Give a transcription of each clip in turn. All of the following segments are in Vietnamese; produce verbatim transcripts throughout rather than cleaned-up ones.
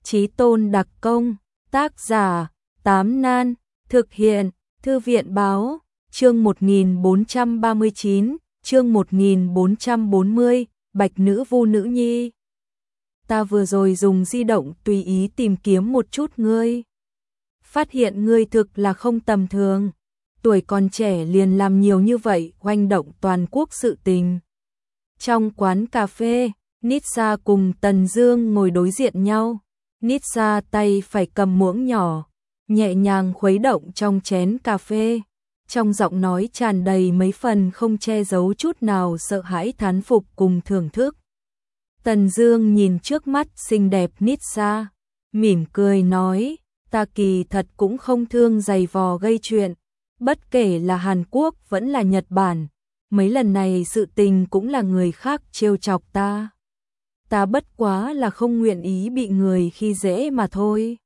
Chí tôn đặc công, tác giả, Tám Nan, thực hiện, Thư viện báo, chương một nghìn bốn trăm ba mươi chín, chương một nghìn bốn trăm bốn mươi, Bạch Nữ Vu Nữ Nhi. Ta vừa rồi dùng di động tùy ý tìm kiếm một chút ngươi. Phát hiện ngươi thực là không tầm thường. Tuổi còn trẻ liền làm nhiều như vậy, hoành động toàn quốc sự tình. Trong quán cà phê, Nitsa cùng Tần Dương ngồi đối diện nhau. Nitsa tay phải cầm muỗng nhỏ, nhẹ nhàng khuấy động trong chén cà phê. Trong giọng nói tràn đầy mấy phần không che giấu chút nào sợ hãi thán phục cùng thưởng thức. Tần Dương nhìn trước mắt xinh đẹp Nitsa, mỉm cười nói, ta kỳ thật cũng không thương giày vò gây chuyện. Bất kể là Hàn Quốc vẫn là Nhật Bản, mấy lần này sự tình cũng là người khác trêu chọc ta. Ta bất quá là không nguyện ý bị người khi dễ mà thôi.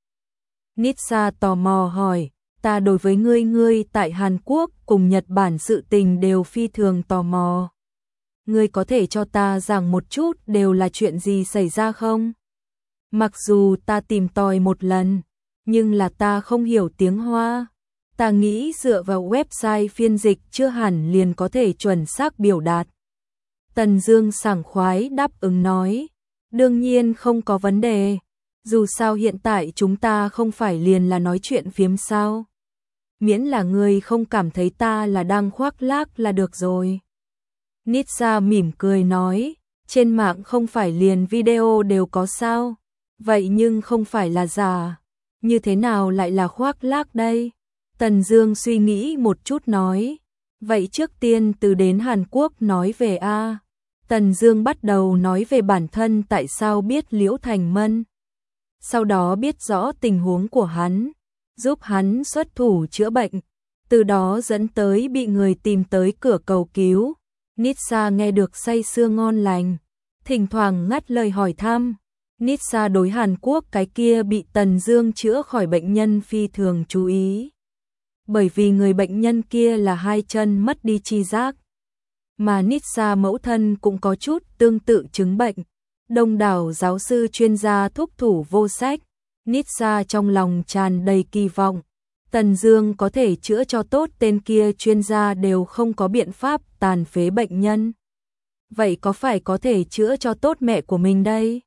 Nitsa tò mò hỏi, ta đối với ngươi ngươi tại Hàn Quốc cùng Nhật Bản sự tình đều phi thường tò mò. Ngươi có thể cho ta giảng một chút đều là chuyện gì xảy ra không? Mặc dù ta tìm tòi một lần, nhưng là ta không hiểu tiếng Hoa. Ta nghĩ dựa vào website phiên dịch chưa hẳn liền có thể chuẩn xác biểu đạt. Tần Dương sảng khoái đáp ứng nói, đương nhiên không có vấn đề, dù sao hiện tại chúng ta không phải liền là nói chuyện phiếm sao. Miễn là ngươi không cảm thấy ta là đang khoác lác là được rồi. Nitsa mỉm cười nói, trên mạng không phải liền video đều có sao, vậy nhưng không phải là giả, như thế nào lại là khoác lác đây? Tần Dương suy nghĩ một chút nói, vậy trước tiên từ đến Hàn Quốc nói về a. Tần Dương bắt đầu nói về bản thân tại sao biết Liễu Thành Mân, sau đó biết rõ tình huống của hắn, giúp hắn xuất thủ chữa bệnh, từ đó dẫn tới bị người tìm tới cửa cầu cứu. Nitsa nghe được say sưa ngon lành, thỉnh thoảng ngắt lời hỏi thăm. Nitsa đối Hàn Quốc cái kia bị Tần Dương chữa khỏi bệnh nhân phi thường chú ý, bởi vì người bệnh nhân kia là hai chân mất đi tri giác, mà Nitsa mẫu thân cũng có chút tương tự chứng bệnh. Đông đảo giáo sư chuyên gia thúc thủ vô sách, Nitsa trong lòng tràn đầy kỳ vọng. Tần Dương có thể chữa cho tốt tên kia chuyên gia đều không có biện pháp tàn phế bệnh nhân. Vậy có phải có thể chữa cho tốt mẹ của mình đây?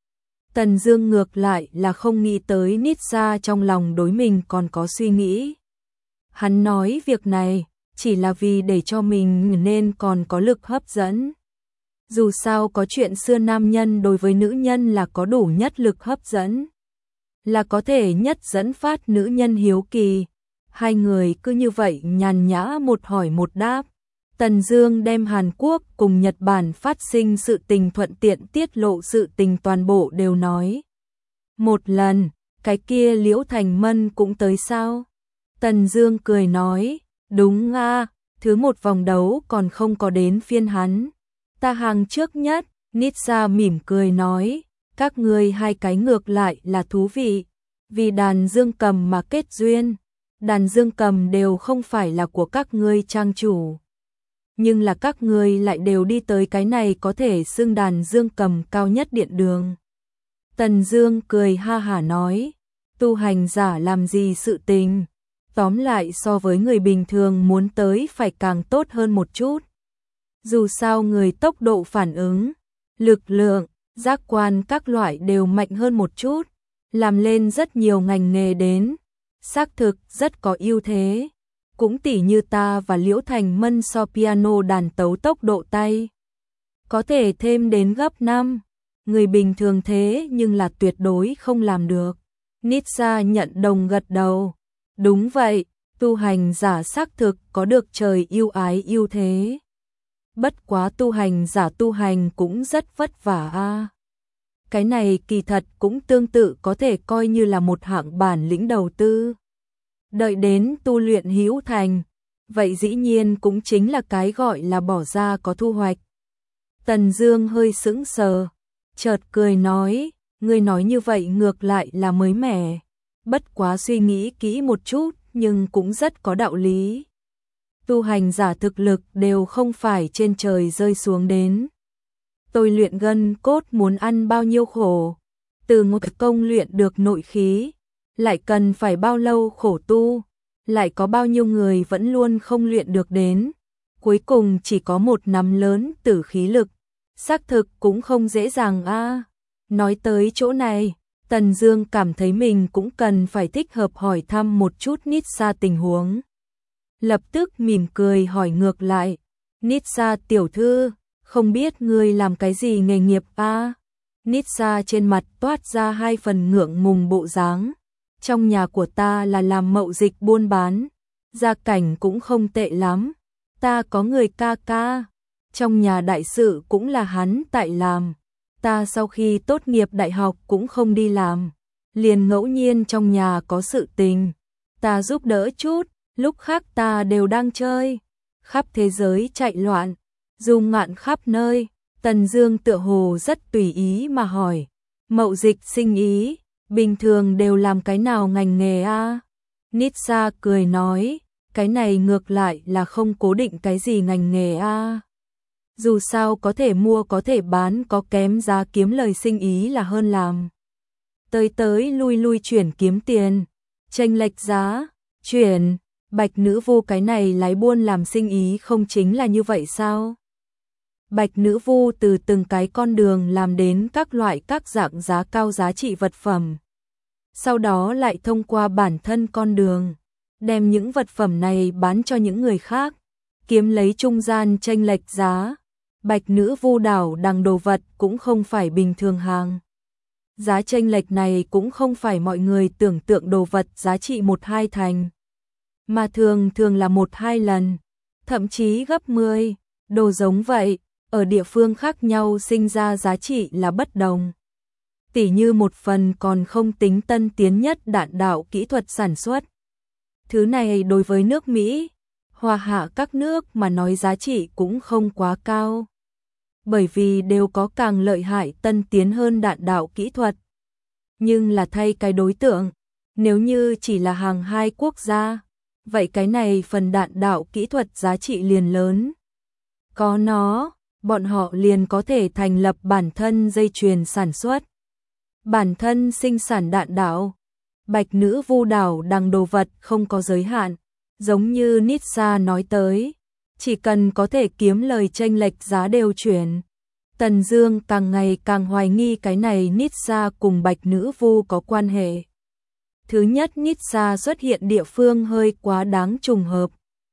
Tần Dương ngược lại là không nghĩ tới Nitsa trong lòng đối mình còn có suy nghĩ. Hắn nói việc này chỉ là vì để cho mình nên còn có lực hấp dẫn. Dù sao có chuyện xưa nam nhân đối với nữ nhân là có đủ nhất lực hấp dẫn, là có thể nhất dẫn phát nữ nhân hiếu kỳ. Hai người cứ như vậy nhàn nhã một hỏi một đáp. Tần Dương đem Hàn Quốc cùng Nhật Bản phát sinh sự tình thuận tiện tiết lộ sự tình toàn bộ đều nói. Một lần, cái kia Liễu Thành Mân cũng tới sao? Tần Dương cười nói, đúng a, thứ một vòng đấu còn không có đến phiên hắn. Ta hàng trước nhất. Nitsa mỉm cười nói, các ngươi hai cái ngược lại là thú vị, vì đàn dương cầm mà kết duyên. Đàn dương cầm đều không phải là của các ngươi trang chủ, nhưng là các ngươi lại đều đi tới cái này có thể xưng đàn dương cầm cao nhất điện đường. Tần Dương cười ha hả nói, tu hành giả làm gì sự tình, tóm lại so với người bình thường muốn tới phải càng tốt hơn một chút. Dù sao người tốc độ phản ứng, lực lượng, giác quan các loại đều mạnh hơn một chút, làm lên rất nhiều ngành nghề đến, xác thực rất có ưu thế. Cũng tỉ như ta và Liễu Thành Mân so piano đàn tấu tốc độ tay, có thể thêm đến gấp năm. Người bình thường thế nhưng là tuyệt đối không làm được. Nitsa nhận đồng gật đầu. Đúng vậy, tu hành giả xác thực có được trời yêu ái ưu thế. Bất quá tu hành giả tu hành cũng rất vất vả a. Cái này kỳ thật cũng tương tự có thể coi như là một hạng bản lĩnh đầu tư. Đợi đến tu luyện hữu thành, vậy dĩ nhiên cũng chính là cái gọi là bỏ ra có thu hoạch. Tần Dương hơi sững sờ, chợt cười nói, ngươi nói như vậy ngược lại là mới mẻ, bất quá suy nghĩ kỹ một chút nhưng cũng rất có đạo lý. Tu hành giả thực lực đều không phải trên trời rơi xuống đến. Tôi luyện gân cốt muốn ăn bao nhiêu khổ, từ ngộ công luyện được nội khí, lại cần phải bao lâu khổ tu, lại có bao nhiêu người vẫn luôn không luyện được đến, cuối cùng chỉ có một nắm lớn tử khí lực, xác thực cũng không dễ dàng a. Nói tới chỗ này, Tần Dương cảm thấy mình cũng cần phải thích hợp hỏi thăm một chút Nitsa tình huống. Lập tức mỉm cười hỏi ngược lại, Nitsa tiểu thư, không biết ngươi làm cái gì nghề nghiệp a? Nitsa trên mặt toát ra hai phần ngượng ngùng bộ dáng. Trong nhà của ta là làm mậu dịch buôn bán, gia cảnh cũng không tệ lắm. Ta có người ca ca, trong nhà đại sự cũng là hắn tại làm. Ta sau khi tốt nghiệp đại học cũng không đi làm, liền ngẫu nhiên trong nhà có sự tình, ta giúp đỡ chút, lúc khác ta đều đang chơi, khắp thế giới chạy loạn, du ngoạn khắp nơi. Tần Dương tựa hồ rất tùy ý mà hỏi, mậu dịch sinh ý, bình thường đều làm cái nào ngành nghề a? Nitsa cười nói, cái này ngược lại là không cố định cái gì ngành nghề a. Dù sao có thể mua có thể bán, có kém giá kiếm lời sinh ý là hơn làm. Tới tới lui lui chuyển kiếm tiền, chênh lệch giá, chuyển, Bạch Nữ Vu cái này lái buôn làm sinh ý không chính là như vậy sao? Bạch Nữ Vu từ từng cái con đường làm đến các loại các dạng giá cao giá trị vật phẩm. Sau đó lại thông qua bản thân con đường, đem những vật phẩm này bán cho những người khác, kiếm lấy trung gian chênh lệch giá. Bạch Nữ Vu đảo đằng đồ vật cũng không phải bình thường hàng. Giá chênh lệch này cũng không phải mọi người tưởng tượng đồ vật giá trị một hai thành, mà thường thường là một hai lần, thậm chí gấp mười, đồ giống vậy, ở địa phương khác nhau sinh ra giá trị là bất đồng. Tỉ như một phần còn không tính tân tiến nhất đạn đạo kỹ thuật sản xuất. Thứ này đối với nước Mỹ, Hoa Hạ các nước mà nói giá trị cũng không quá cao, bởi vì đều có càng lợi hại tân tiến hơn đạn đạo kỹ thuật. Nhưng là thay cái đối tượng, nếu như chỉ là hàng hai quốc gia, vậy cái này phần đạn đạo kỹ thuật giá trị liền lớn. Có nó, bọn họ liền có thể thành lập bản thân dây chuyền sản xuất, bản thân sinh sản đạn đạo. Bạch Nữ Vu đảo đằng đồ vật không có giới hạn, giống như Nitsa nói tới, chỉ cần có thể kiếm lời chênh lệch giá đều chuyển. Tần Dương càng ngày càng hoài nghi cái này Nitsa cùng Bạch Nữ Vu có quan hệ. Thứ nhất, Nitsa xuất hiện địa phương hơi quá đáng trùng hợp.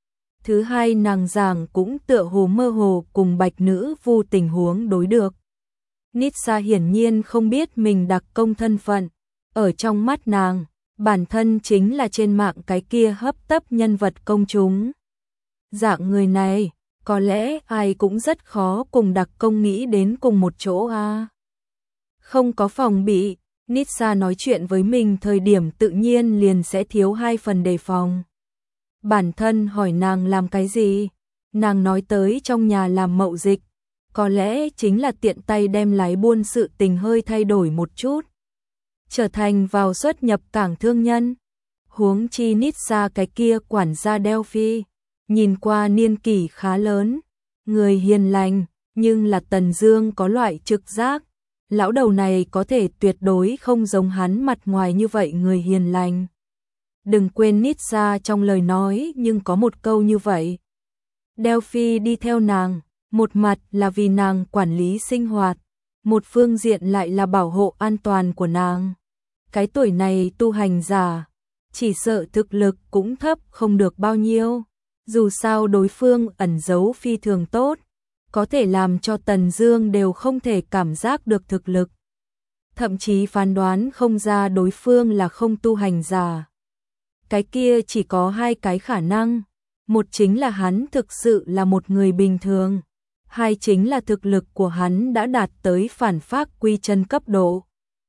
Thứ hai, nàng giảng cũng tựa hồ mơ hồ cùng Bạch Nữ Vu tình huống đối được. Nitsa hiển nhiên không biết mình đặc công thân phận, ở trong mắt nàng, bản thân chính là trên mạng cái kia hấp tấp nhân vật công chúng. Dạng người này, có lẽ ai cũng rất khó cùng đặc công nghĩ đến cùng một chỗ a. Không có phòng bị, Nitsa nói chuyện với mình thời điểm tự nhiên liền sẽ thiếu hai phần đề phòng. Bản thân hỏi nàng làm cái gì, nàng nói tới trong nhà làm mậu dịch, có lẽ chính là tiện tay đem lái buôn sự tình hơi thay đổi một chút, trở thành vào xuất nhập cảng thương nhân. Huống chi Nitsa cái kia quản gia Delphi, nhìn qua niên kỷ khá lớn, người hiền lành, nhưng là Tần Dương có loại trực giác, lão đầu này có thể tuyệt đối không giống hắn mặt ngoài như vậy người hiền lành. Đừng quên Nitsa trong lời nói nhưng có một câu như vậy. Delphi đi theo nàng, một mặt là vì nàng quản lý sinh hoạt, một phương diện lại là bảo hộ an toàn của nàng. Cái tuổi này tu hành giả, chỉ sợ thực lực cũng thấp không được bao nhiêu. Dù sao đối phương ẩn giấu phi thường tốt, có thể làm cho Tần Dương đều không thể cảm giác được thực lực, thậm chí phán đoán không ra đối phương là không tu hành giả. Cái kia chỉ có hai cái khả năng, một chính là hắn thực sự là một người bình thường, hai chính là thực lực của hắn đã đạt tới phản phác quy chân cấp độ.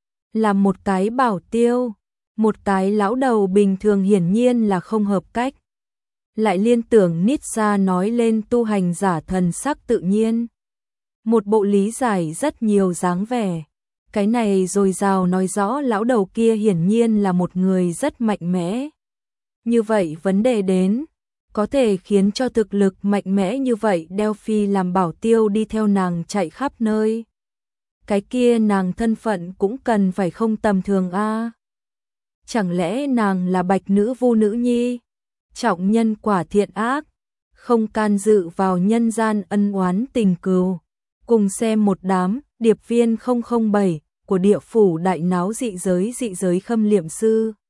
Là một cái bảo tiêu, một cái lão đầu bình thường hiển nhiên là không hợp cách. Lại liên tưởng Nitsa nói lên tu hành giả thần sắc tự nhiên, một bộ lý giải rất nhiều dáng vẻ. Cái này dồi dào nói rõ lão đầu kia hiển nhiên là một người rất mạnh mẽ. Như vậy vấn đề đến, có thể khiến cho thực lực mạnh mẽ như vậy Delphi làm bảo tiêu đi theo nàng chạy khắp nơi. cái kia nàng thân phận cũng cần phải không tầm thường a. Chẳng lẽ nàng là Bạch Nữ Vu nữ nhi? Trọng nhân quả thiện ác, không can dự vào nhân gian ân oán tình cừu. Cùng xem một đám điệp viên không không bảy của địa phủ đại náo dị giới dị giới khâm liệm sư.